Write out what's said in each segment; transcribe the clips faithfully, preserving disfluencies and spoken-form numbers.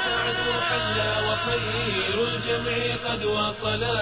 السعد حلا وخير الجمع قد وصلا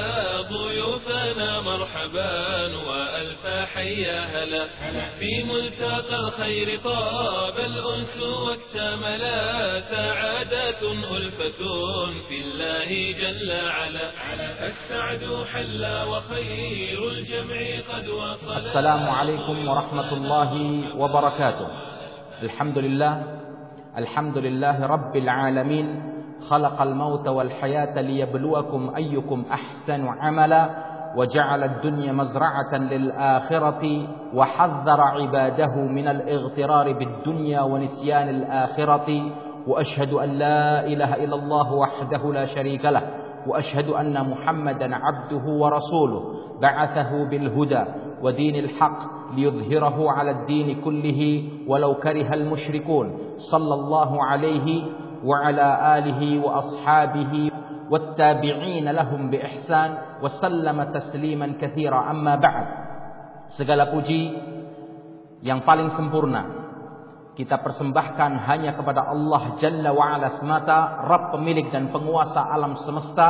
ضيوفنا مرحبا وألف حيا هلا في ملتقى الخير طاب الأنس واكتملا سعادة ألفة في الله جل علا. السعد حلا وخير الجمع قد وصلا. السلام عليكم ورحمة الله وبركاته. الحمد لله الحمد لله رب العالمين خلق الموت والحياة ليبلوكم أيكم أحسن عملا وجعل الدنيا مزرعة للآخرة وحذر عباده من الاغترار بالدنيا ونسيان الآخرة وأشهد أن لا إله إلا الله وحده لا شريك له وأشهد أن محمدا عبده ورسوله بعثه بالهدى ودين الحق ليظهره على الدين كله ولو كره المشركون صلى الله عليه وعلى آله وأصحابه والتابعين لهم بإحسان وسلم تسليما كثيرا. أما بعد. Segala puji yang paling sempurna kita persembahkan hanya kepada Allah Jalla wa'ala semata, Rabb pemilik dan penguasa alam semesta,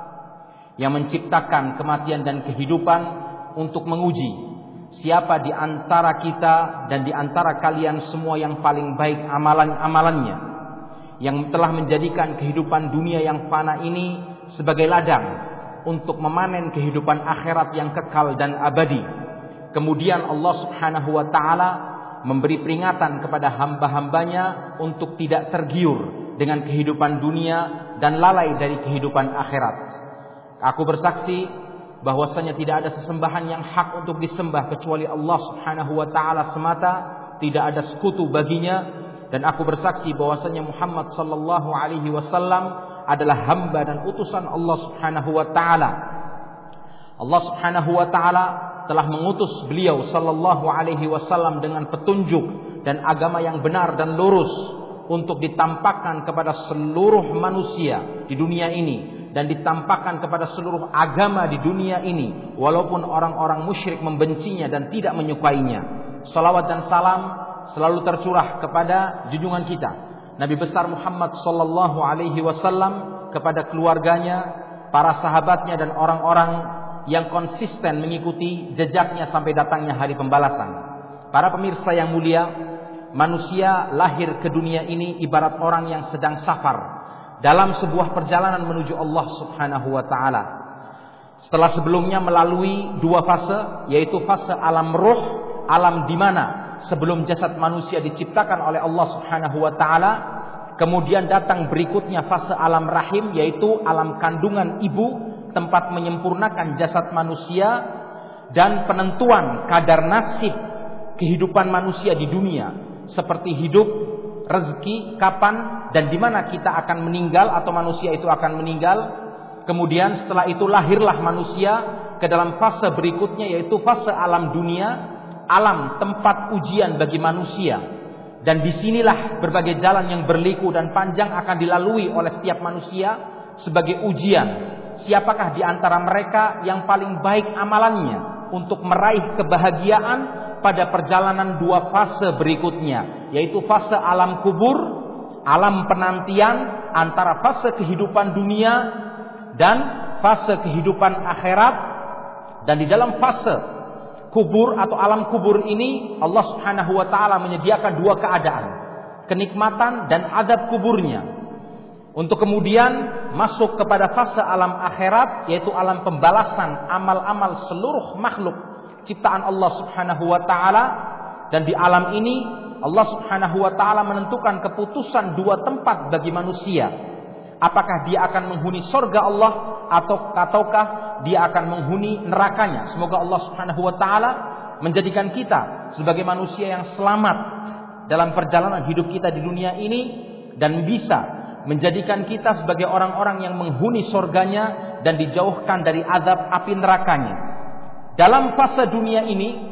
yang menciptakan kematian dan kehidupan untuk menguji siapa di antara kita dan di antara kalian semua yang paling baik amalan-amalannya, yang telah menjadikan kehidupan dunia yang fana ini sebagai ladang untuk memanen kehidupan akhirat yang kekal dan abadi. Kemudian Allah Subhanahu wa ta'ala memberi peringatan kepada hamba-hambanya untuk tidak tergiur dengan kehidupan dunia dan lalai dari kehidupan akhirat. Aku bersaksi bahwasanya tidak ada sesembahan yang hak untuk disembah kecuali Allah Subhanahu wa ta'ala semata, tidak ada sekutu baginya, dan aku bersaksi bahwasanya Muhammad sallallahu alaihi wasallam adalah hamba dan utusan Allah Subhanahu wa ta'ala. Allah Subhanahu wa ta'ala telah mengutus beliau sallallahu alaihi wasallam dengan petunjuk dan agama yang benar dan lurus untuk ditampakkan kepada seluruh manusia di dunia ini dan ditampakkan kepada seluruh agama di dunia ini, walaupun orang-orang musyrik membencinya dan tidak menyukainya. Salawat dan salam selalu tercurah kepada junjungan kita Nabi besar Muhammad sallallahu alaihi wasallam, kepada keluarganya, para sahabatnya, dan orang-orang yang konsisten mengikuti jejaknya sampai datangnya hari pembalasan. Para pemirsa yang mulia, manusia lahir ke dunia ini ibarat orang yang sedang safar dalam sebuah perjalanan menuju Allah Subhanahu wa ta'ala. Setelah sebelumnya melalui dua fase, yaitu fase alam ruh, alam di mana sebelum jasad manusia diciptakan oleh Allah Subhanahu wa ta'ala. Kemudian datang berikutnya fase alam rahim, yaitu alam kandungan ibu, tempat menyempurnakan jasad manusia dan penentuan kadar nasib kehidupan manusia di dunia, seperti hidup, rezeki, kapan dan di mana kita akan meninggal atau manusia itu akan meninggal. Kemudian setelah itu lahirlah manusia ke dalam fase berikutnya, yaitu fase alam dunia, alam tempat ujian bagi manusia. Dan disinilah berbagai jalan yang berliku dan panjang akan dilalui oleh setiap manusia sebagai ujian. Siapakah di antara mereka yang paling baik amalannya untuk meraih kebahagiaan pada perjalanan dua fase berikutnya, yaitu fase alam kubur, alam penantian antara fase kehidupan dunia dan fase kehidupan akhirat. Dan di dalam fase kubur atau alam kubur ini Allah Subhanahu wa ta'ala menyediakan dua keadaan, kenikmatan dan adab kuburnya, untuk kemudian masuk kepada fase alam akhirat, yaitu alam pembalasan amal-amal seluruh makhluk ciptaan Allah Subhanahu wa ta'ala. Dan di alam ini Allah Subhanahu wa ta'ala menentukan keputusan dua tempat bagi manusia. Apakah dia akan menghuni surga Allah atau ataukah dia akan menghuni nerakanya. Semoga Allah Subhanahu wa ta'ala menjadikan kita sebagai manusia yang selamat dalam perjalanan hidup kita di dunia ini, dan bisa menjadikan kita sebagai orang-orang yang menghuni surganya dan dijauhkan dari azab api nerakanya. Dalam fase dunia ini,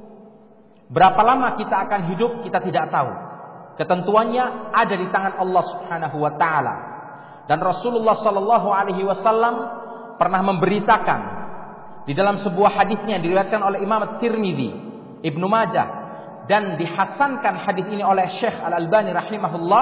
berapa lama kita akan hidup kita tidak tahu. Ketentuannya ada di tangan Allah Subhanahu wa ta'ala. Dan Rasulullah sallallahu alaihi wasallam pernah memberitakan di dalam sebuah hadisnya yang diriwayatkan oleh Imam At-Tirmidzi, Ibnu Majah, dan dihasankan hadis ini oleh Syekh Al-Albani rahimahullah,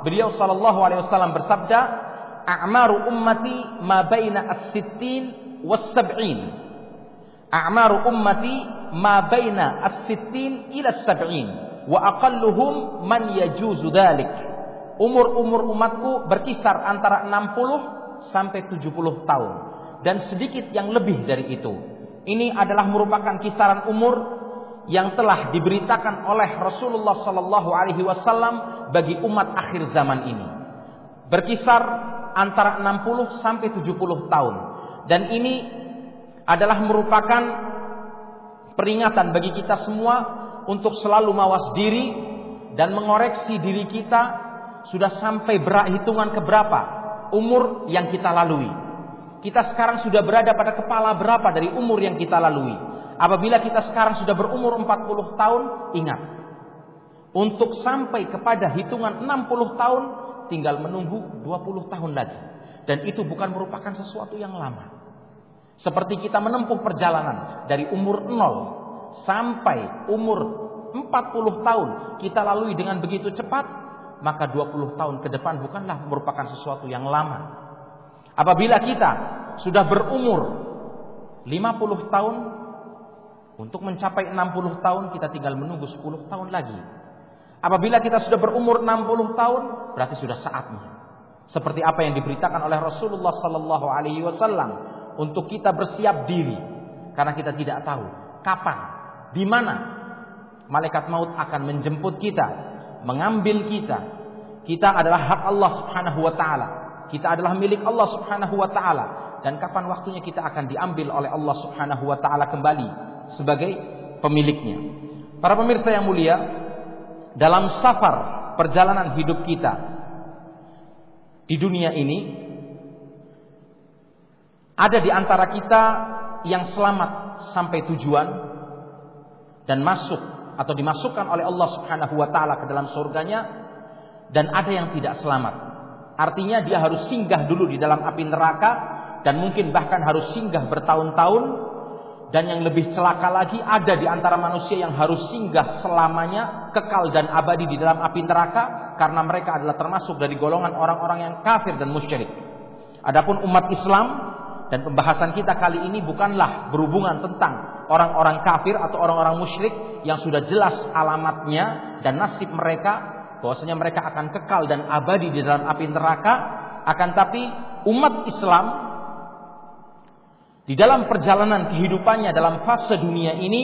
beliau sallallahu alaihi wasallam bersabda, "A'maru ummati ma baina as-sittin was-sab'in." A'maru ummati ma baina as-sittin ila as-sab'in wa aqalluhum man yajuzu dzalik. Umur-umur umatku berkisar antara enam puluh sampai tujuh puluh tahun dan sedikit yang lebih dari itu. Ini adalah merupakan kisaran umur yang telah diberitakan oleh Rasulullah sallallahu alaihi wasallam bagi umat akhir zaman ini. Berkisar antara enam puluh sampai tujuh puluh tahun. Dan ini adalah merupakan peringatan bagi kita semua untuk selalu mawas diri dan mengoreksi diri kita sudah sampai hitungan keberapa umur yang kita lalui. Kita sekarang sudah berada pada kepala berapa dari umur yang kita lalui. Apabila kita sekarang sudah berumur empat puluh tahun, ingat, untuk sampai kepada hitungan enam puluh tahun tinggal menunggu dua puluh tahun lagi. Dan itu bukan merupakan sesuatu yang lama. Seperti kita menempuh perjalanan dari umur nol sampai umur empat puluh tahun kita lalui dengan begitu cepat, maka dua puluh tahun ke depan bukanlah merupakan sesuatu yang lama. Apabila kita sudah berumur lima puluh tahun, untuk mencapai enam puluh tahun kita tinggal menunggu sepuluh tahun lagi. Apabila kita sudah berumur enam puluh tahun, berarti sudah saatnya. Seperti apa yang diberitakan oleh Rasulullah sallallahu alaihi wasallam, untuk kita bersiap diri, karena kita tidak tahu kapan, di mana malaikat maut akan menjemput kita, mengambil kita. Kita adalah hak Allah Subhanahu wa taala. Kita adalah milik Allah Subhanahu wa taala, dan kapan waktunya kita akan diambil oleh Allah Subhanahu wa taala kembali sebagai pemiliknya. Para pemirsa yang mulia, dalam safar perjalanan hidup kita di dunia ini, ada di antara kita yang selamat sampai tujuan dan masuk atau dimasukkan oleh Allah Subhanahu wa taala ke dalam surganya, dan ada yang tidak selamat. Artinya dia harus singgah dulu di dalam api neraka, dan mungkin bahkan harus singgah bertahun-tahun. Dan yang lebih celaka lagi, ada di antara manusia yang harus singgah selamanya, kekal dan abadi di dalam api neraka, karena mereka adalah termasuk dari golongan orang-orang yang kafir dan musyrik. Adapun umat Islam, dan pembahasan kita kali ini bukanlah berhubungan tentang orang-orang kafir atau orang-orang musyrik yang sudah jelas alamatnya dan nasib mereka, bahwasanya mereka akan kekal dan abadi di dalam api neraka. Akan tapi umat Islam di dalam perjalanan kehidupannya dalam fase dunia ini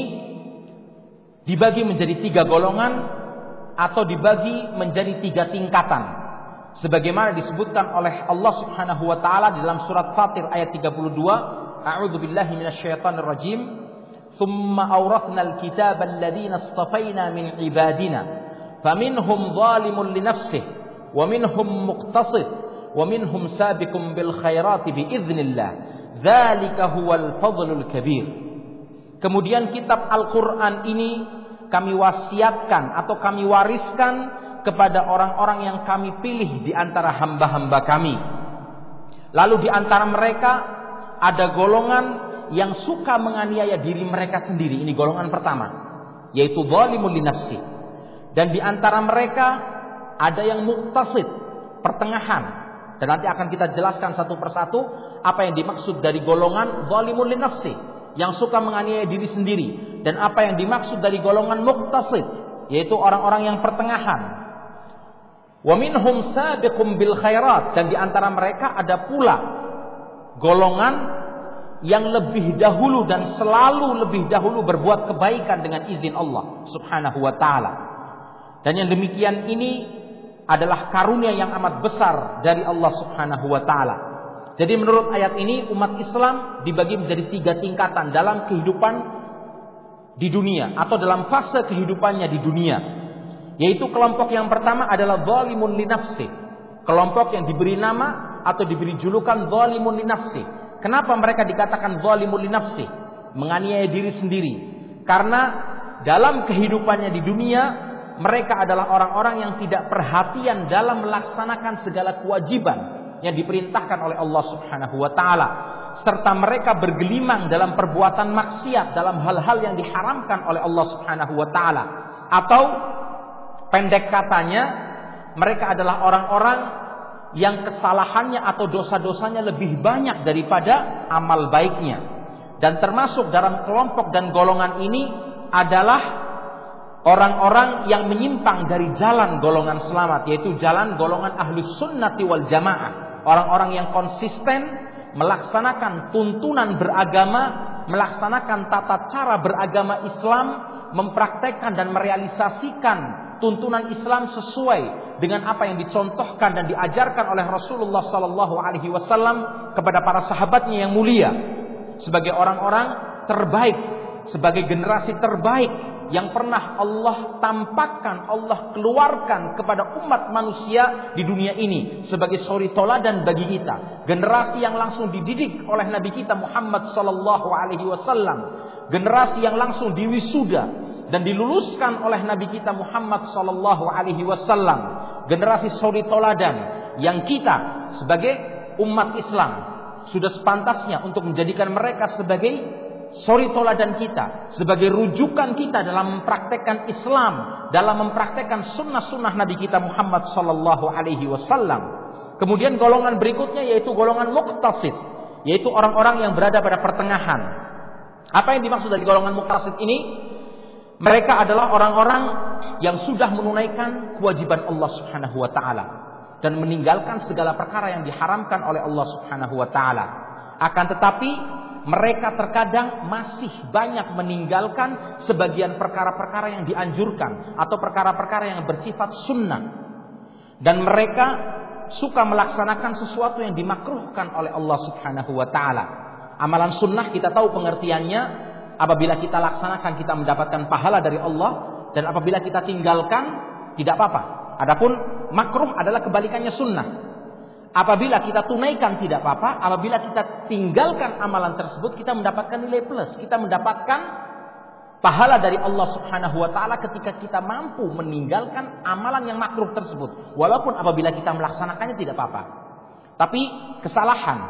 dibagi menjadi tiga golongan atau dibagi menjadi tiga tingkatan, sebagaimana disebutkan oleh Allah Subhanahu wa taala di dalam surat Fatir ayat tiga puluh dua, A'udzu billahi minasyaitonir rajim, "Tsumma awrathnal kitaba alladziina istafaina min ibadina, faminhum zalimun li nafsihi wa minhum muqtasid wa minhum sabiqun bil khairati bi idznillah. Dzalika huwal fadlul kabir." Kemudian kitab Al-Qur'an ini kami wasiatkan atau kami wariskan kepada orang-orang yang kami pilih di antara hamba-hamba kami. Lalu di antara mereka ada golongan yang suka menganiaya diri mereka sendiri. Ini golongan pertama, yaitu zalimul li nafsi. Dan di antara mereka ada yang muqtasid, pertengahan. Dan nanti akan kita jelaskan satu persatu apa yang dimaksud dari golongan zalimul li nafsi, yang suka menganiaya diri sendiri, dan apa yang dimaksud dari golongan muqtasid, yaitu orang-orang yang pertengahan. Wa minhum sabiqum bil khairat, dan di antara mereka ada pula golongan yang lebih dahulu dan selalu lebih dahulu berbuat kebaikan dengan izin Allah Subhanahu wa taala. Dan yang demikian ini adalah karunia yang amat besar dari Allah Subhanahu wa taala. Jadi menurut ayat ini umat Islam dibagi menjadi tiga tingkatan dalam kehidupan di dunia atau dalam fase kehidupannya di dunia. Yaitu kelompok yang pertama adalah zalimun li nafsi. Kelompok yang diberi nama atau diberi julukan zalimun li nafsi. Kenapa mereka dikatakan zalimun li nafsi? Menganiaya diri sendiri. Karena dalam kehidupannya di dunia mereka adalah orang-orang yang tidak perhatian dalam melaksanakan segala kewajiban yang diperintahkan oleh Allah Subhanahu wa taala, serta mereka bergelimang dalam perbuatan maksiat dalam hal-hal yang diharamkan oleh Allah Subhanahu wa taala. Atau pendek katanya, mereka adalah orang-orang yang kesalahannya atau dosa-dosanya lebih banyak daripada amal baiknya. Dan termasuk dalam kelompok dan golongan ini adalah orang-orang yang menyimpang dari jalan golongan selamat, yaitu jalan golongan ahlus sunnati wal jamaah. Orang-orang yang konsisten melaksanakan tuntunan beragama, melaksanakan tata cara beragama Islam, mempraktekkan dan merealisasikan tuntunan Islam sesuai dengan apa yang dicontohkan dan diajarkan oleh Rasulullah sallallahu alaihi wasallam kepada para sahabatnya yang mulia, sebagai orang-orang terbaik, sebagai generasi terbaik yang pernah Allah tampakkan, Allah keluarkan kepada umat manusia di dunia ini sebagai suri toladan bagi kita. Generasi yang langsung dididik oleh Nabi kita Muhammad sallallahu alaihi wasallam, generasi yang langsung diwisuda dan diluluskan oleh Nabi kita Muhammad sallallahu alaihi wasallam, generasi suri toladan yang kita sebagai umat Islam sudah sepantasnya untuk menjadikan mereka sebagai suri toladan kita, sebagai rujukan kita dalam mempraktekkan Islam, dalam mempraktekkan sunnah-sunnah Nabi kita Muhammad sallallahu alaihi wasallam. Kemudian golongan berikutnya yaitu golongan muqtasid, yaitu orang-orang yang berada pada pertengahan. Apa yang dimaksud dari golongan muqtasid ini? Mereka adalah orang-orang yang sudah menunaikan kewajiban Allah Subhanahu wa taala dan meninggalkan segala perkara yang diharamkan oleh Allah Subhanahu wa taala. Akan tetapi mereka terkadang masih banyak meninggalkan sebagian perkara-perkara yang dianjurkan atau perkara-perkara yang bersifat sunnah. Dan mereka suka melaksanakan sesuatu yang dimakruhkan oleh Allah Subhanahu wa taala. Amalan sunnah kita tahu pengertiannya, apabila kita laksanakan kita mendapatkan pahala dari Allah, dan apabila kita tinggalkan tidak apa-apa. Adapun makruh adalah kebalikannya sunnah. Apabila kita tunaikan tidak apa-apa, apabila kita tinggalkan amalan tersebut kita mendapatkan nilai plus, kita mendapatkan pahala dari Allah Subhanahu wa taala ketika kita mampu meninggalkan amalan yang makruh tersebut, walaupun apabila kita melaksanakannya tidak apa-apa. Tapi kesalahan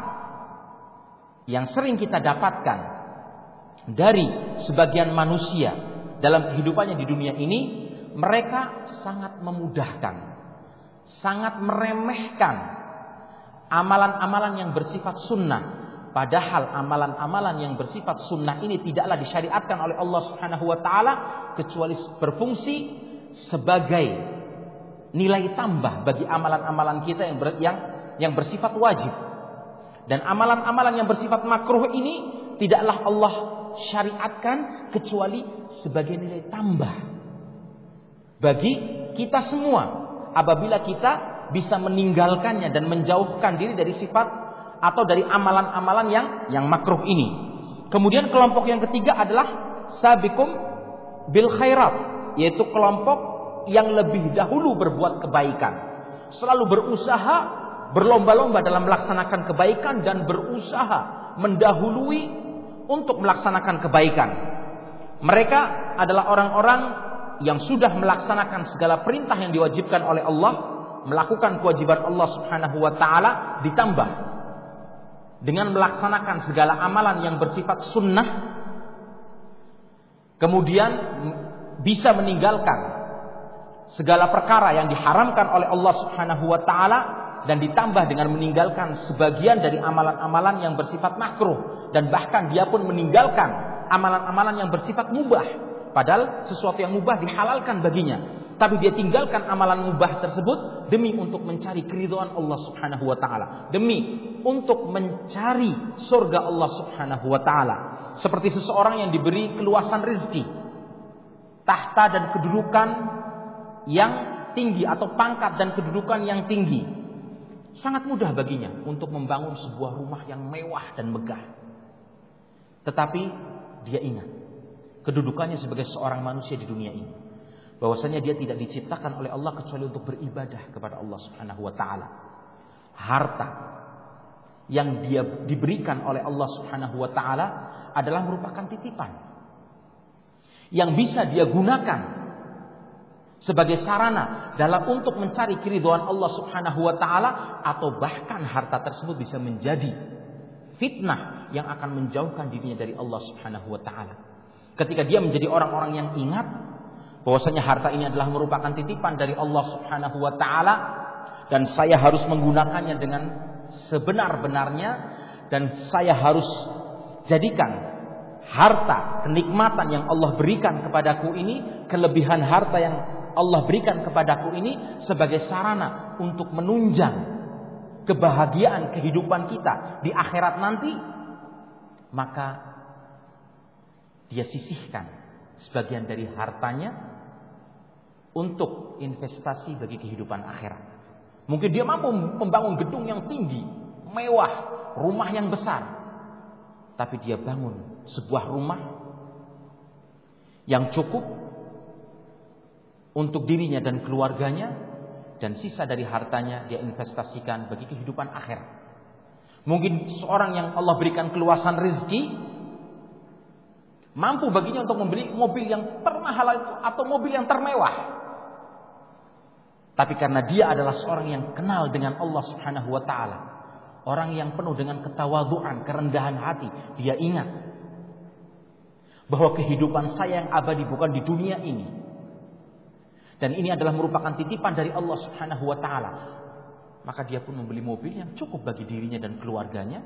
yang sering kita dapatkan dari sebagian manusia dalam kehidupannya di dunia ini, mereka sangat memudahkan, sangat meremehkan amalan-amalan yang bersifat sunnah. Padahal amalan-amalan yang bersifat sunnah ini tidaklah disyariatkan oleh Allah Subhanahu wa taala kecuali berfungsi sebagai nilai tambah bagi amalan-amalan kita yang ber, yang yang bersifat wajib. Dan amalan-amalan yang bersifat makruh ini tidaklah Allah syariatkan kecuali sebagai nilai tambah bagi kita semua apabila kita bisa meninggalkannya dan menjauhkan diri dari sifat atau dari amalan-amalan yang yang makruh ini. Kemudian kelompok yang ketiga adalah sabiqum bil khairat, yaitu kelompok yang lebih dahulu berbuat kebaikan, selalu berusaha berlomba-lomba dalam melaksanakan kebaikan dan berusaha mendahului untuk melaksanakan kebaikan. Mereka adalah orang-orang yang sudah melaksanakan segala perintah yang diwajibkan oleh Allah, melakukan kewajiban Allah Subhanahu wa taala, ditambah dengan melaksanakan segala amalan yang bersifat sunnah, kemudian bisa meninggalkan segala perkara yang diharamkan oleh Allah Subhanahu wa taala, dan ditambah dengan meninggalkan sebagian dari amalan-amalan yang bersifat makruh, dan bahkan dia pun meninggalkan amalan-amalan yang bersifat mubah, padahal sesuatu yang mubah dihalalkan baginya. Tapi dia tinggalkan amalan mubah tersebut demi untuk mencari keridhaan Allah Subhanahu wa taala, demi untuk mencari surga Allah Subhanahu wa taala. Seperti seseorang yang diberi keluasan rezeki, tahta dan kedudukan yang tinggi atau pangkat dan kedudukan yang tinggi, sangat mudah baginya untuk membangun sebuah rumah yang mewah dan megah. Tetapi dia ingat kedudukannya sebagai seorang manusia di dunia ini, bahwasanya dia tidak diciptakan oleh Allah kecuali untuk beribadah kepada Allah Subhanahu wa taala. Harta yang dia diberikan oleh Allah Subhanahu wa taala adalah merupakan titipan yang bisa dia gunakan sebagai sarana dalam untuk mencari keridhaan Allah Subhanahu wa taala, atau bahkan harta tersebut bisa menjadi fitnah yang akan menjauhkan dirinya dari Allah Subhanahu wa taala. Ketika dia menjadi orang-orang yang ingat bahwasanya harta ini adalah merupakan titipan dari Allah Subhanahu wa taala dan saya harus menggunakannya dengan sebenar-benarnya dan saya harus jadikan harta kenikmatan yang Allah berikan kepadaku ini, kelebihan harta yang Allah berikan kepadaku ini sebagai sarana untuk menunjang kebahagiaan kehidupan kita di akhirat nanti, maka dia sisihkan sebagian dari hartanya untuk investasi bagi kehidupan akhirat. Mungkin dia mampu membangun gedung yang tinggi, mewah, rumah yang besar, tapi dia bangun sebuah rumah yang cukup untuk dirinya dan keluarganya, dan sisa dari hartanya dia investasikan bagi kehidupan akhirat. Mungkin seorang yang Allah berikan keluasan rezeki, mampu baginya untuk membeli mobil yang termahal itu atau mobil yang termewah. Tapi karena dia adalah seorang yang kenal dengan Allah Subhanahu wa taala, orang yang penuh dengan ketawaduan, kerendahan hati, dia ingat bahwa kehidupan saya yang abadi bukan di dunia ini. Dan ini adalah merupakan titipan dari Allah Subhanahu wa taala. Maka dia pun membeli mobil yang cukup bagi dirinya dan keluarganya.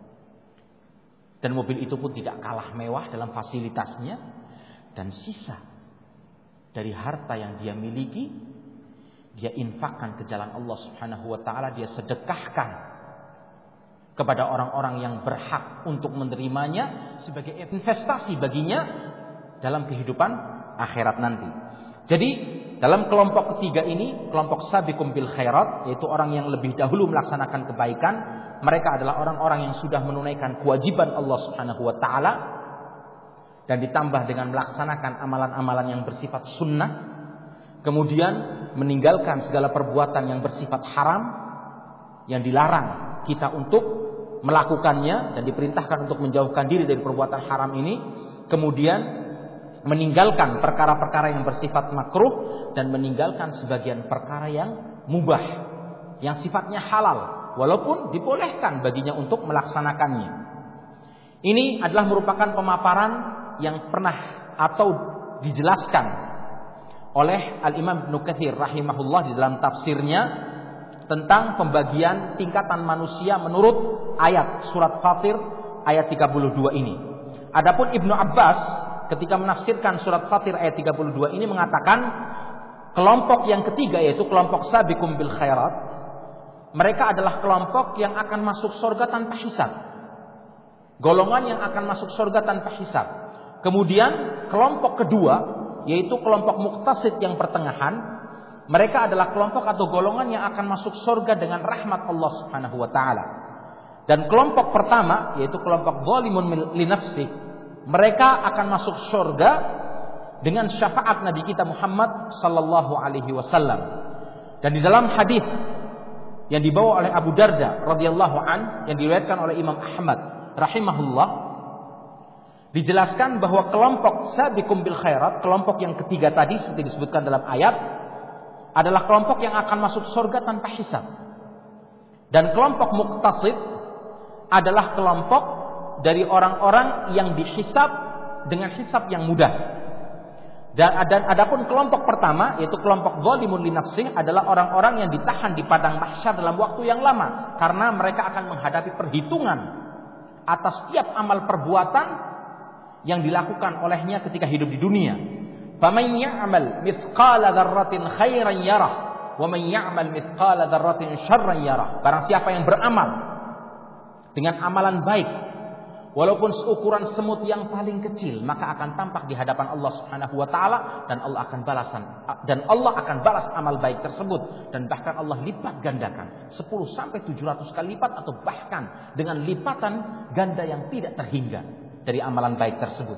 Dan mobil itu pun tidak kalah mewah dalam fasilitasnya. Dan sisa dari harta yang dia miliki, dia infakkan ke jalan Allah Subhanahu wa taala, dia sedekahkan kepada orang-orang yang berhak untuk menerimanya sebagai investasi baginya dalam kehidupan akhirat nanti. Jadi dalam kelompok ketiga ini, kelompok sabiqum bil khairat, yaitu orang yang lebih dahulu melaksanakan kebaikan, mereka adalah orang-orang yang sudah menunaikan kewajiban Allah Subhanahu wa taala dan ditambah dengan melaksanakan amalan-amalan yang bersifat sunnah, kemudian meninggalkan segala perbuatan yang bersifat haram yang dilarang kita untuk melakukannya dan diperintahkan untuk menjauhkan diri dari perbuatan haram ini, kemudian meninggalkan perkara-perkara yang bersifat makruh dan meninggalkan sebagian perkara yang mubah, yang sifatnya halal, walaupun dibolehkan baginya untuk melaksanakannya. Ini adalah merupakan pemaparan yang pernah atau dijelaskan oleh Al-Imam Ibnu Katsir rahimahullah di dalam tafsirnya tentang pembagian tingkatan manusia menurut ayat surat Fatir ayat tiga puluh dua ini. Adapun Ibnu Abbas ketika menafsirkan surat Fatir ayat tiga puluh dua ini mengatakan kelompok yang ketiga, yaitu kelompok sabiqum bil khairat, mereka adalah kelompok yang akan masuk surga tanpa hisab. Golongan yang akan masuk surga tanpa hisab. Kemudian kelompok kedua, yaitu kelompok muqtasid yang pertengahan, mereka adalah kelompok atau golongan yang akan masuk surga dengan rahmat Allah Subhanahu wa taala. Dan kelompok pertama, yaitu kelompok zalimun li nafsi, mereka akan masuk surga dengan syafaat Nabi kita Muhammad sallallahu alaihi wasallam. Dan di dalam hadis yang dibawa oleh Abu Darda radhiyallahu an yang diriwayatkan oleh Imam Ahmad rahimahullah, dijelaskan bahwa kelompok sabiqum bil khairat, kelompok yang ketiga tadi seperti disebutkan dalam ayat, adalah kelompok yang akan masuk surga tanpa hisab. Dan kelompok muqtasid adalah kelompok dari orang-orang yang dihisab dengan hisab yang mudah. Dan, dan adapun kelompok pertama, yaitu kelompok zalimun li nafsih, adalah orang-orang yang ditahan di padang mahsyar dalam waktu yang lama, karena mereka akan menghadapi perhitungan atas setiap amal perbuatan yang dilakukan olehnya ketika hidup di dunia. Faman ya'mal mithqala dzarratin khairan yarah wa man ya'mal mithqala dzarratin syarran yarah. Barang siapa yang beramal dengan amalan baik walaupun seukuran semut yang paling kecil, maka akan tampak di hadapan Allah Subhanahu wa taala dan Allah akan balasan dan Allah akan balas amal baik tersebut, dan bahkan Allah lipat gandakan sepuluh sampai tujuh ratus kali lipat, atau bahkan dengan lipatan ganda yang tidak terhingga dari amalan baik tersebut.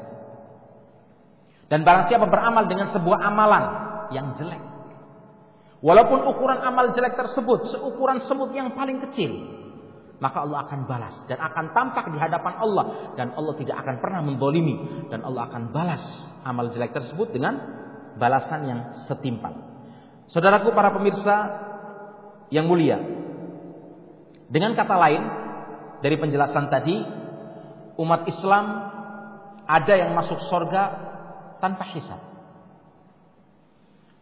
Dan barang siapa beramal dengan sebuah amalan yang jelek, walaupun ukuran amal jelek tersebut seukuran semut yang paling kecil, maka Allah akan balas dan akan tampak di hadapan Allah, dan Allah tidak akan pernah menzalimi, dan Allah akan balas amal jelek tersebut dengan balasan yang setimpal. Saudaraku para pemirsa yang mulia, dengan kata lain dari penjelasan tadi, umat Islam ada yang masuk surga tanpa hisab,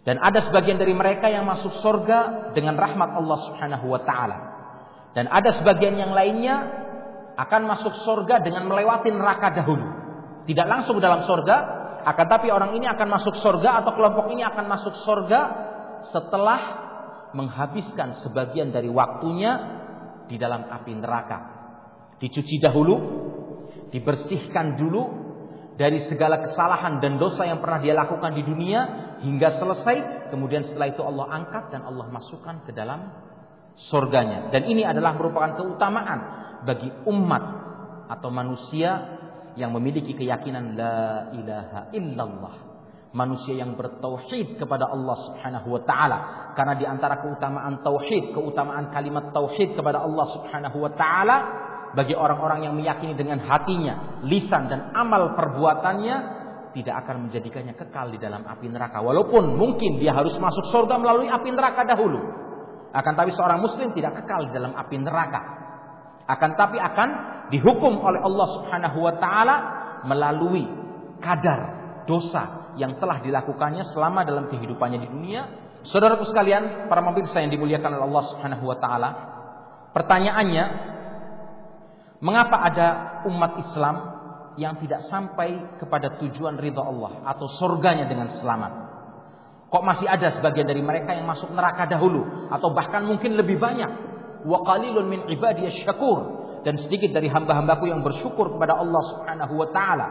Dan ada sebagian dari mereka yang masuk surga dengan rahmat Allah Subhanahu wa taala. Dan ada sebagian yang lainnya akan masuk surga dengan melewati neraka dahulu. Tidak langsung dalam surga, akan tapi orang ini akan masuk surga atau kelompok ini akan masuk surga setelah menghabiskan sebagian dari waktunya di dalam api neraka. Dicuci dahulu, dibersihkan dulu dari segala kesalahan dan dosa yang pernah dia lakukan di dunia hingga selesai. Kemudian setelah itu Allah angkat dan Allah masukkan ke dalam surganya. Dan ini adalah merupakan keutamaan bagi umat atau manusia yang memiliki keyakinan la ilaha illallah, manusia yang bertauhid kepada Allah Subhanahu wa taala. Karena di antara keutamaan tauhid, keutamaan kalimat tauhid kepada Allah Subhanahu wa taala bagi orang-orang yang meyakini dengan hatinya, lisan dan amal perbuatannya, tidak akan menjadikannya kekal di dalam api neraka. Walaupun mungkin dia harus masuk surga melalui api neraka dahulu, akan tapi seorang muslim tidak kekal di dalam api neraka. Akan tapi akan dihukum oleh Allah Subhanahu wa taala melalui kadar dosa yang telah dilakukannya selama dalam kehidupannya di dunia. Saudaraku sekalian, para pemirsa yang dimuliakan oleh Allah Subhanahu wa taala, pertanyaannya, mengapa ada umat Islam yang tidak sampai kepada tujuan ridha Allah atau surganya dengan selamat? Kok masih ada sebagian dari mereka yang masuk neraka dahulu, atau bahkan mungkin lebih banyak? Wa qalilun min ibadiyasy syakur, dan sedikit dari hamba-hambaku yang bersyukur kepada Allah Subhanahu wa taala.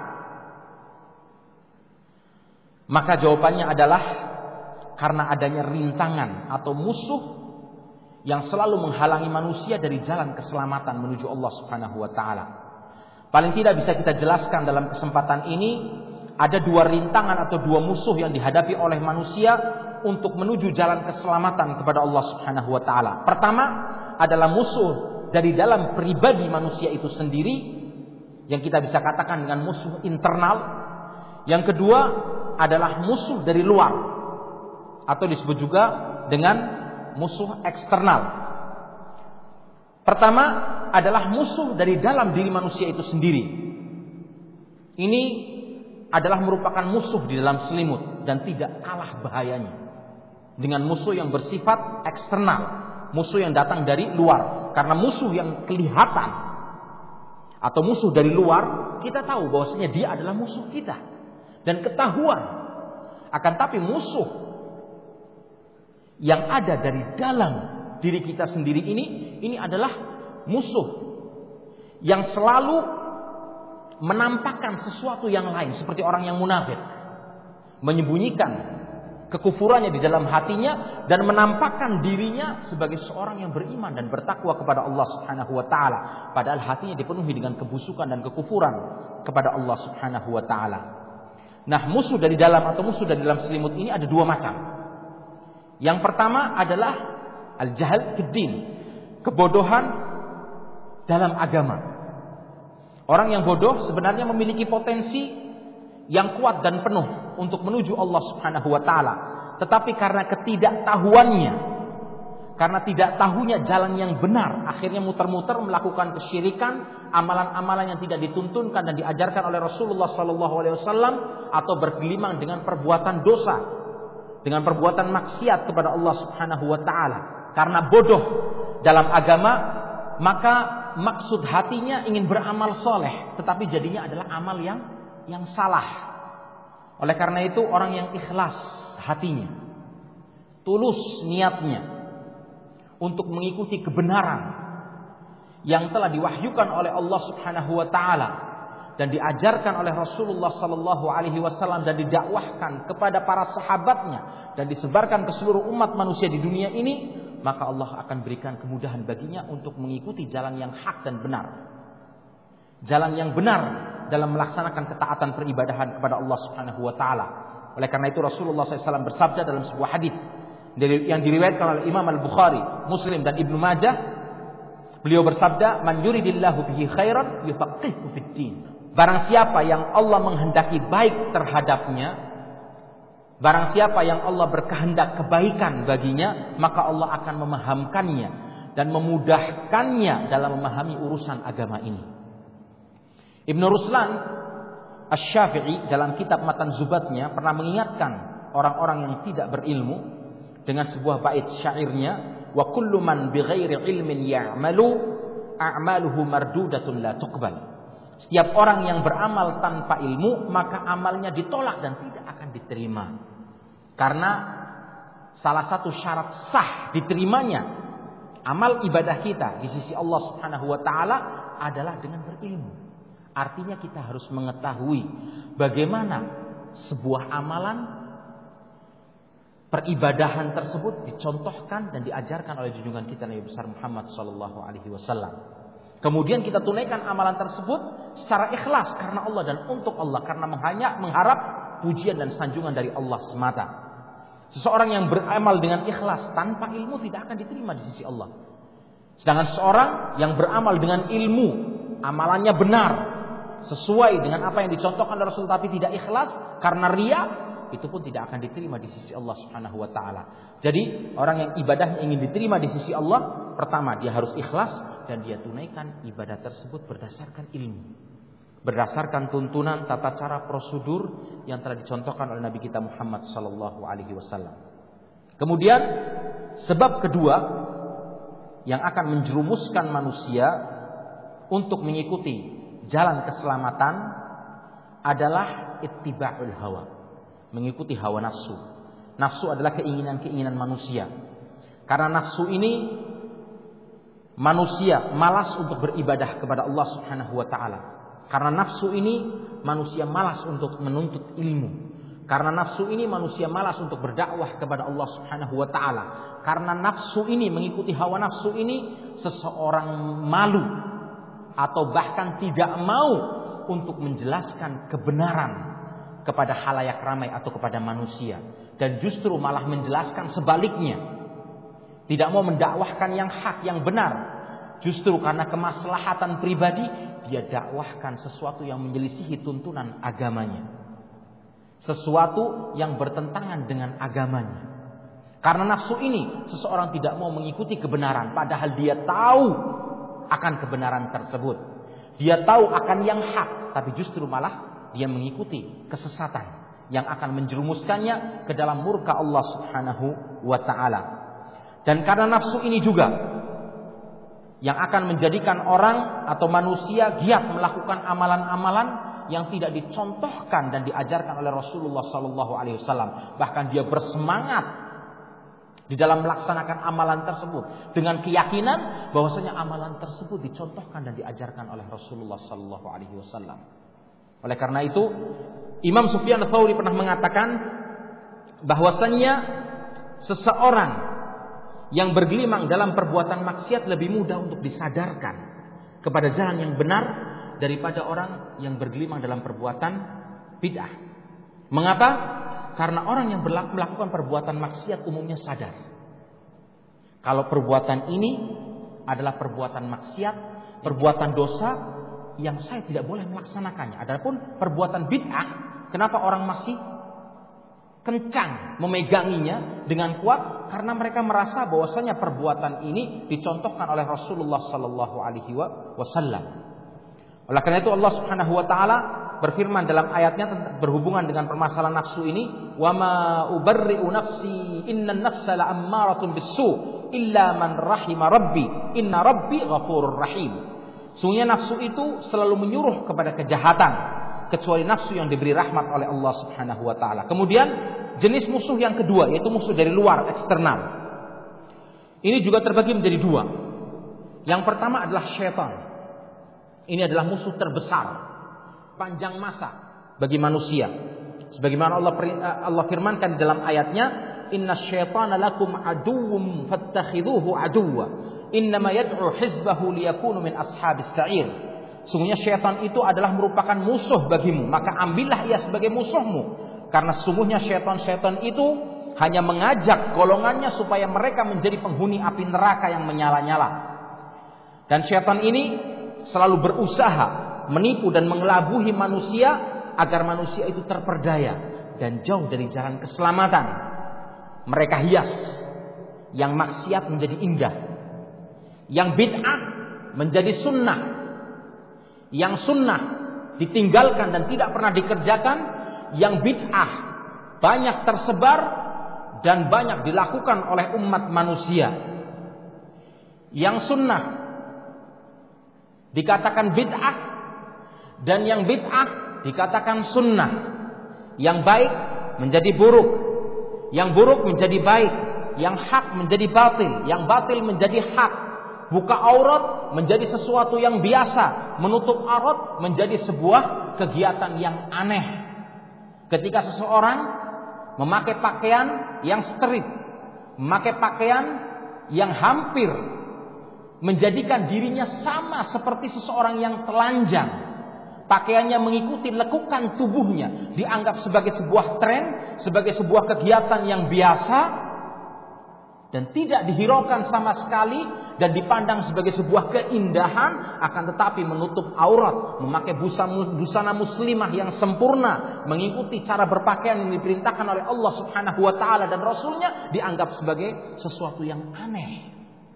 Maka jawabannya adalah karena adanya rintangan atau musuh yang selalu menghalangi manusia dari jalan keselamatan menuju Allah Subhanahu wa taala. Paling tidak bisa kita jelaskan dalam kesempatan ini, ada dua rintangan atau dua musuh yang dihadapi oleh manusia untuk menuju jalan keselamatan kepada Allah Subhanahu wa taala. Pertama adalah musuh dari dalam pribadi manusia itu sendiri, yang kita bisa katakan dengan musuh internal. Yang kedua adalah musuh dari luar, atau disebut juga dengan musuh eksternal. Pertama adalah musuh dari dalam diri manusia itu sendiri. Ini adalah merupakan musuh di dalam selimut dan tidak kalah bahayanya dengan musuh yang bersifat eksternal, musuh yang datang dari luar. Karena musuh yang kelihatan atau musuh dari luar, kita tahu bahwasanya dia adalah musuh kita dan ketahuan. Akan tapi musuh yang ada dari dalam diri kita sendiri ini, ini adalah musuh yang selalu menampakkan sesuatu yang lain, seperti orang yang munafik, menyembunyikan kekufurannya di dalam hatinya dan menampakkan dirinya sebagai seorang yang beriman dan bertakwa kepada Allah Subhanahu wa taala, padahal hatinya dipenuhi dengan kebusukan dan kekufuran kepada Allah Subhanahu wa taala. Nah, musuh dari dalam atau musuh dari dalam selimut ini ada dua macam. Yang pertama adalah al-jahl fid-din, kebodohan dalam agama. Orang yang bodoh sebenarnya memiliki potensi yang kuat dan penuh untuk menuju Allah Subhanahu wa taala, tetapi karena ketidaktahuannya, karena tidak tahunya jalan yang benar, akhirnya muter-muter melakukan kesyirikan, amalan-amalan yang tidak dituntunkan dan diajarkan oleh Rasulullah sallallahu alaihi wasallam, atau bergelimang dengan perbuatan dosa, dengan perbuatan maksiat kepada Allah Subhanahu wa taala. Karena bodoh dalam agama, maka maksud hatinya ingin beramal soleh, tetapi jadinya adalah amal yang yang salah. Oleh karena itu, orang yang ikhlas hatinya, tulus niatnya untuk mengikuti kebenaran yang telah diwahyukan oleh Allah Subhanahu wa taala dan diajarkan oleh Rasulullah sallallahu alaihi wasallam dan didakwahkan kepada para sahabatnya dan disebarkan ke seluruh umat manusia di dunia ini, maka Allah akan berikan kemudahan baginya untuk mengikuti jalan yang hak dan benar. Jalan yang benar dalam melaksanakan ketaatan peribadahan kepada Allah Subhanahu wa taala. Oleh karena itu Rasulullah shallallahu alaihi wasallam bersabda dalam sebuah hadis yang diriwayatkan oleh Imam Al-Bukhari, Muslim dan Ibnu Majah. Beliau bersabda, "Man yuridillahu bihi khairan yufaqihuhu fid-din." Barang siapa yang Allah menghendaki baik terhadapnya, barang siapa yang Allah berkehendak kebaikan baginya, maka Allah akan memahamkannya dan memudahkannya dalam memahami urusan agama ini. Ibnu Ruslan Asy-Syafi'i dalam kitab Matan Zubatnya pernah mengingatkan orang-orang yang tidak berilmu dengan sebuah bait syairnya, wa kullu man bighairi ilmin ya'malu a'maluhu mardudatun la tuqbal. Setiap orang yang beramal tanpa ilmu, maka amalnya ditolak dan tidak akan diterima. Karena salah satu syarat sah diterimanya amal ibadah kita di sisi Allah Subhanahu wa taala adalah dengan berilmu. Artinya kita harus mengetahui bagaimana sebuah amalan peribadahan tersebut dicontohkan dan diajarkan oleh junjungan kita Nabi besar Muhammad sallallahu alaihi wasallam. Kemudian kita tunaikan amalan tersebut secara ikhlas karena Allah dan untuk Allah, karena hanya mengharap pujian dan sanjungan dari Allah semata. Seseorang yang beramal dengan ikhlas tanpa ilmu tidak akan diterima di sisi Allah. Sedangkan seorang yang beramal dengan ilmu, amalannya benar, sesuai dengan apa yang dicontohkan oleh Rasul tapi tidak ikhlas karena riya, itu pun tidak akan diterima di sisi Allah Subhanahu wa taala. Jadi, orang yang ibadahnya ingin diterima di sisi Allah, pertama dia harus ikhlas dan dia tunaikan ibadah tersebut berdasarkan ilmu. Berdasarkan tuntunan tata cara prosedur yang telah dicontohkan oleh Nabi kita Muhammad sallallahu alaihi wasallam. Kemudian sebab kedua yang akan menjerumuskan manusia untuk mengikuti jalan keselamatan adalah ittiba'ul hawa, mengikuti hawa nafsu. Nafsu adalah keinginan-keinginan manusia. Karena nafsu ini manusia malas untuk beribadah kepada Allah Subhanahu wa taala. Karena nafsu ini manusia malas untuk menuntut ilmu. Karena nafsu ini manusia malas untuk berdakwah kepada Allah Subhanahu wa taala. Karena nafsu ini, mengikuti hawa nafsu ini, seseorang malu atau bahkan tidak mau untuk menjelaskan kebenaran kepada khalayak ramai atau kepada manusia, dan justru malah menjelaskan sebaliknya. Tidak mau mendakwahkan yang hak, yang benar. Justru karena kemaslahatan pribadi, dia dakwahkan sesuatu yang menyelisihi tuntunan agamanya, sesuatu yang bertentangan dengan agamanya. Karena nafsu ini, seseorang tidak mau mengikuti kebenaran, padahal dia tahu akan kebenaran tersebut. Dia tahu akan yang hak, tapi justru malah dia mengikuti kesesatan yang akan menjerumuskannya ke dalam murka Allah Subhanahu wa taala. Dan karena nafsu ini juga yang akan menjadikan orang atau manusia giat melakukan amalan-amalan yang tidak dicontohkan dan diajarkan oleh Rasulullah sallallahu alaihi wasallam. Bahkan dia bersemangat di dalam melaksanakan amalan tersebut dengan keyakinan bahwasanya amalan tersebut dicontohkan dan diajarkan oleh Rasulullah sallallahu alaihi wasallam. Oleh karena itu, Imam Sufyan Ats-Tsauri pernah mengatakan bahwasanya seseorang yang bergelimang dalam perbuatan maksiat lebih mudah untuk disadarkan kepada jalan yang benar daripada orang yang bergelimang dalam perbuatan bid'ah. Mengapa? Karena orang yang melakukan perbuatan maksiat umumnya sadar kalau perbuatan ini adalah perbuatan maksiat, perbuatan dosa yang saya tidak boleh melaksanakannya. Adapun perbuatan bid'ah, kenapa orang masih kencang memeganginya dengan kuat? Karena mereka merasa bahwasanya perbuatan ini dicontohkan oleh Rasulullah sallallahu alaihi wasallam. Oleh karena itu Allah Subhanahu wa taala berfirman dalam ayatnya berhubungan dengan permasalahan nafsu ini, "Wa ma ubarri'u nafsi, innan nafsa la'ammaratun bis-su' illa man rahima rabbi, inna rabbi ghafurur rahim." Sungguhnya nafsu itu selalu menyuruh kepada kejahatan, kecuali nafsu yang diberi rahmat oleh Allah Subhanahu wa taala. Kemudian jenis musuh yang kedua, yaitu musuh dari luar, eksternal. Ini juga terbagi menjadi dua. Yang pertama adalah syaitan. Ini adalah musuh terbesar, panjang masa bagi manusia. Sebagaimana Allah Allah firmankan dalam ayatnya, "Inna syaitana lakum aduwwum fattakhidhuhu aduwwa. Innama yad'u hizbahu liyakunu min ashabis sa'ir." Sungguhnya syaitan itu adalah merupakan musuh bagimu, maka ambillah ia sebagai musuhmu. Karena sungguhnya syaitan-syaitan itu hanya mengajak golongannya supaya mereka menjadi penghuni api neraka yang menyala-nyala. Dan syaitan ini selalu berusaha menipu dan mengelabuhi manusia agar manusia itu terperdaya dan jauh dari jalan keselamatan. Mereka hias yang maksiat menjadi indah, yang bid'ah menjadi sunnah, yang sunnah ditinggalkan dan tidak pernah dikerjakan, yang bid'ah banyak tersebar dan banyak dilakukan oleh umat manusia. Yang sunnah dikatakan bid'ah dan yang bid'ah dikatakan sunnah. Yang baik menjadi buruk, yang buruk menjadi baik, yang hak menjadi batil, yang batil menjadi hak. Buka aurat menjadi sesuatu yang biasa, menutup aurat menjadi sebuah kegiatan yang aneh. Ketika seseorang memakai pakaian yang street, memakai pakaian yang hampir menjadikan dirinya sama seperti seseorang yang telanjang, pakaiannya mengikuti lekukan tubuhnya, dianggap sebagai sebuah tren, sebagai sebuah kegiatan yang biasa dan tidak dihiraukan sama sekali dan dipandang sebagai sebuah keindahan, akan tetapi menutup aurat, memakai busana muslimah yang sempurna, mengikuti cara berpakaian yang diperintahkan oleh Allah Subhanahu wa taala dan Rasulnya, dianggap sebagai sesuatu yang aneh.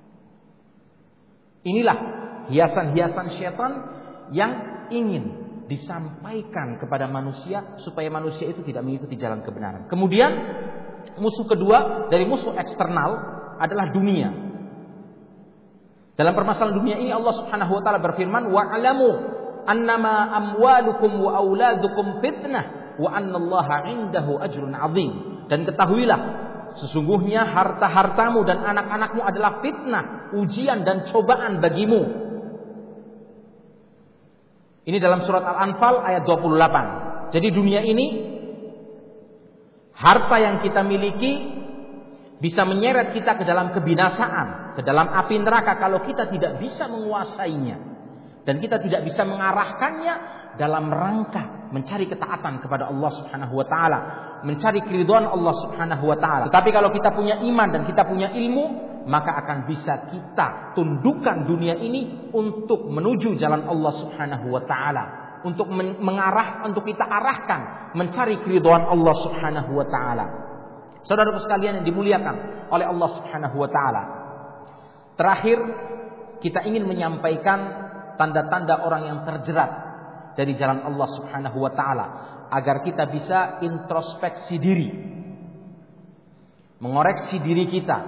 Inilah hiasan-hiasan syaitan yang ingin disampaikan kepada manusia supaya manusia itu tidak mengikuti jalan kebenaran. Kemudian musuh kedua dari musuh eksternal adalah dunia. Dalam permasalahan dunia ini Allah Subhanahu wa taala berfirman, wa'lamu annama amwalukum wa auladukum fitnah wa annallaha 'indahu ajrun 'adzim. Dan ketahuilah, sesungguhnya harta-hartamu dan anak-anakmu adalah fitnah, ujian dan cobaan bagimu. Ini dalam surat Al-Anfal ayat dua puluh delapan. Jadi dunia ini, harta yang kita miliki bisa menyeret kita ke dalam kebinasaan, ke dalam api neraka kalau kita tidak bisa menguasainya dan kita tidak bisa mengarahkannya dalam rangka mencari ketaatan kepada Allah Subhanahu wa taala, mencari keridhaan Allah Subhanahu wa taala. Tetapi kalau kita punya iman dan kita punya ilmu, maka akan bisa kita tundukkan dunia ini untuk menuju jalan Allah Subhanahu wa taala, untuk mengarah, untuk kita arahkan mencari keridhaan Allah Subhanahu wa taala. Saudara-saudara sekalian yang dimuliakan oleh Allah Subhanahu wa taala. Terakhir, kita ingin menyampaikan tanda-tanda orang yang terjerat dari jalan Allah Subhanahu wa taala agar kita bisa introspeksi diri, mengoreksi diri kita,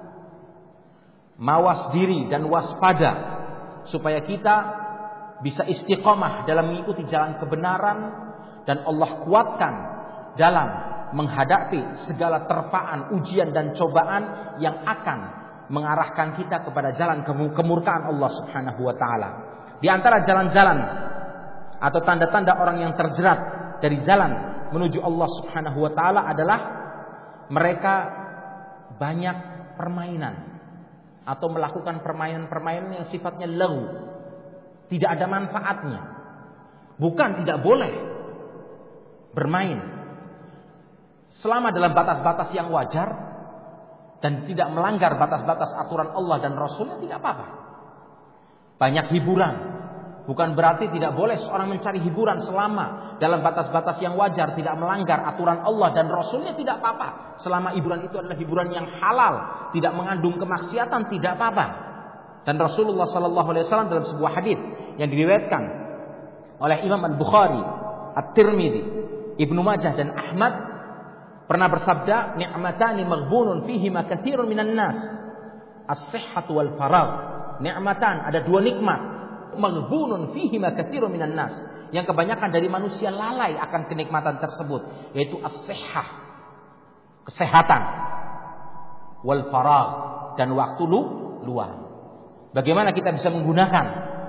mawas diri dan waspada supaya kita bisa istiqomah dalam mengikuti jalan kebenaran dan Allah kuatkan dalam menghadapi segala terpaan, ujian dan cobaan yang akan mengarahkan kita kepada jalan kemurkaan Allah Subhanahu wa taala. Di antara jalan-jalan atau tanda-tanda orang yang terjerat dari jalan menuju Allah Subhanahu wa taala adalah mereka banyak permainan atau melakukan permainan-permainan yang sifatnya laghu, tidak ada manfaatnya. Bukan tidak boleh bermain selama dalam batas-batas yang wajar dan tidak melanggar batas-batas aturan Allah dan Rasulnya, tidak apa-apa. Banyak hiburan, bukan berarti tidak boleh seorang mencari hiburan selama dalam batas-batas yang wajar, tidak melanggar aturan Allah dan Rasulnya, tidak apa-apa. Selama hiburan itu adalah hiburan yang halal, tidak mengandung kemaksiatan, tidak apa-apa. Dan Rasulullah Sallallahu Alaihi Wasallam dalam sebuah hadis yang diriwayatkan oleh Imam Al-Bukhari, At-Tirmidzi, Ibnu Majah dan Ahmad pernah bersabda, ni'matani maghbunun fihima katsirun minan nas, as-sihhatu wal faragh. Ni'matan, ada dua nikmat, maghbunun fihima katsirun minan nas, yang kebanyakan dari manusia lalai akan kenikmatan tersebut, yaitu as-sihhah, kesehatan, wal faragh, dan waktu lu luang. Bagaimana kita bisa menggunakan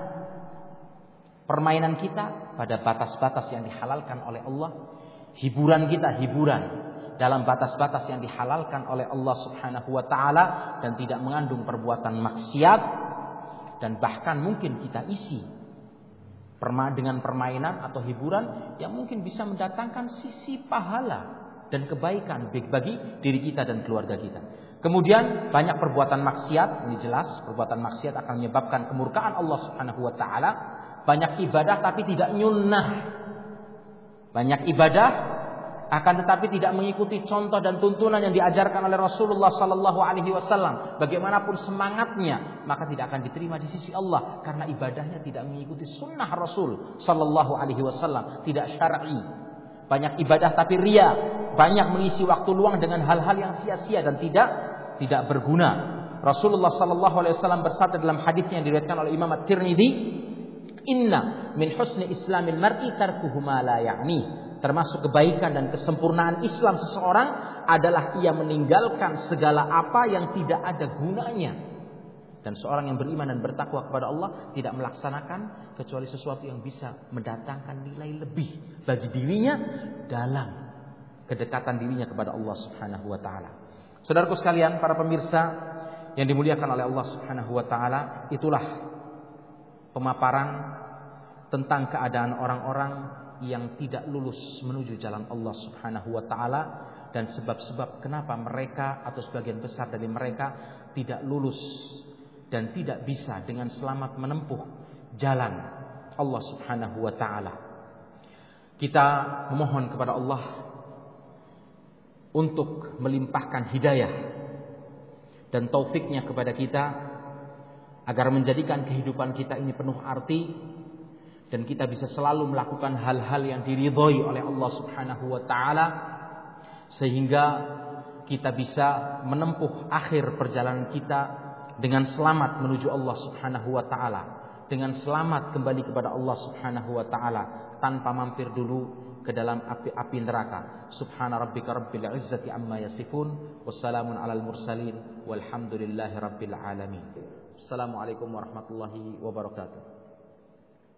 permainan kita pada batas-batas yang dihalalkan oleh Allah, hiburan kita hiburan dalam batas-batas yang dihalalkan oleh Allah Subhanahu wa taala dan tidak mengandung perbuatan maksiat, dan bahkan mungkin kita isi dengan permainan atau hiburan yang mungkin bisa mendatangkan sisi pahala dan kebaikan bagi diri kita dan keluarga kita. Kemudian banyak perbuatan maksiat, ini jelas perbuatan maksiat akan menyebabkan kemurkaan Allah Subhanahu wa taala. Banyak ibadah tapi tidak nyunnah. Banyak ibadah akan tetapi tidak mengikuti contoh dan tuntunan yang diajarkan oleh Rasulullah Sallallahu Alaihi Wasallam. Bagaimanapun semangatnya, maka tidak akan diterima di sisi Allah karena ibadahnya tidak mengikuti sunnah Rasul Sallallahu Alaihi Wasallam, tidak syar'i. banyak ibadah tapi ria, banyak mengisi waktu luang dengan hal-hal yang sia-sia dan tidak tidak berguna. Rasulullah sallallahu alaihi wasallam bersabda dalam hadisnya yang diriwayatkan oleh Imam At-Tirmidzi, "Inna min husni islamil mar'i tarkuhu ma la ya'ni." Termasuk kebaikan dan kesempurnaan Islam seseorang adalah ia meninggalkan segala apa yang tidak ada gunanya. Dan seorang yang beriman dan bertakwa kepada Allah tidak melaksanakan kecuali sesuatu yang bisa mendatangkan nilai lebih bagi dirinya dalam kedekatan dirinya kepada Allah Subhanahu wa taala. Saudaraku sekalian, para pemirsa yang dimuliakan oleh Allah Subhanahu wa taala, itulah pemaparan tentang keadaan orang-orang yang tidak lulus menuju jalan Allah Subhanahu wa taala dan sebab-sebab kenapa mereka atau sebagian besar dari mereka tidak lulus dan tidak bisa dengan selamat menempuh jalan Allah Subhanahu wa taala. Kita memohon kepada Allah untuk melimpahkan hidayah dan taufiknya kepada kita agar menjadikan kehidupan kita ini penuh arti dan kita bisa selalu melakukan hal-hal yang diridhoi oleh Allah Subhanahu wa taala sehingga kita bisa menempuh akhir perjalanan kita dengan selamat menuju Allah Subhanahu wa taala, dengan selamat kembali kepada Allah Subhanahu wa taala tanpa mampir dulu ke dalam api-api neraka. Subhana rabbika rabbil izzati amma yasifun, wassalamun alal mursalin, walhamdulillahi rabbil alamin. Assalamualaikum warahmatullahi wabarakatuh.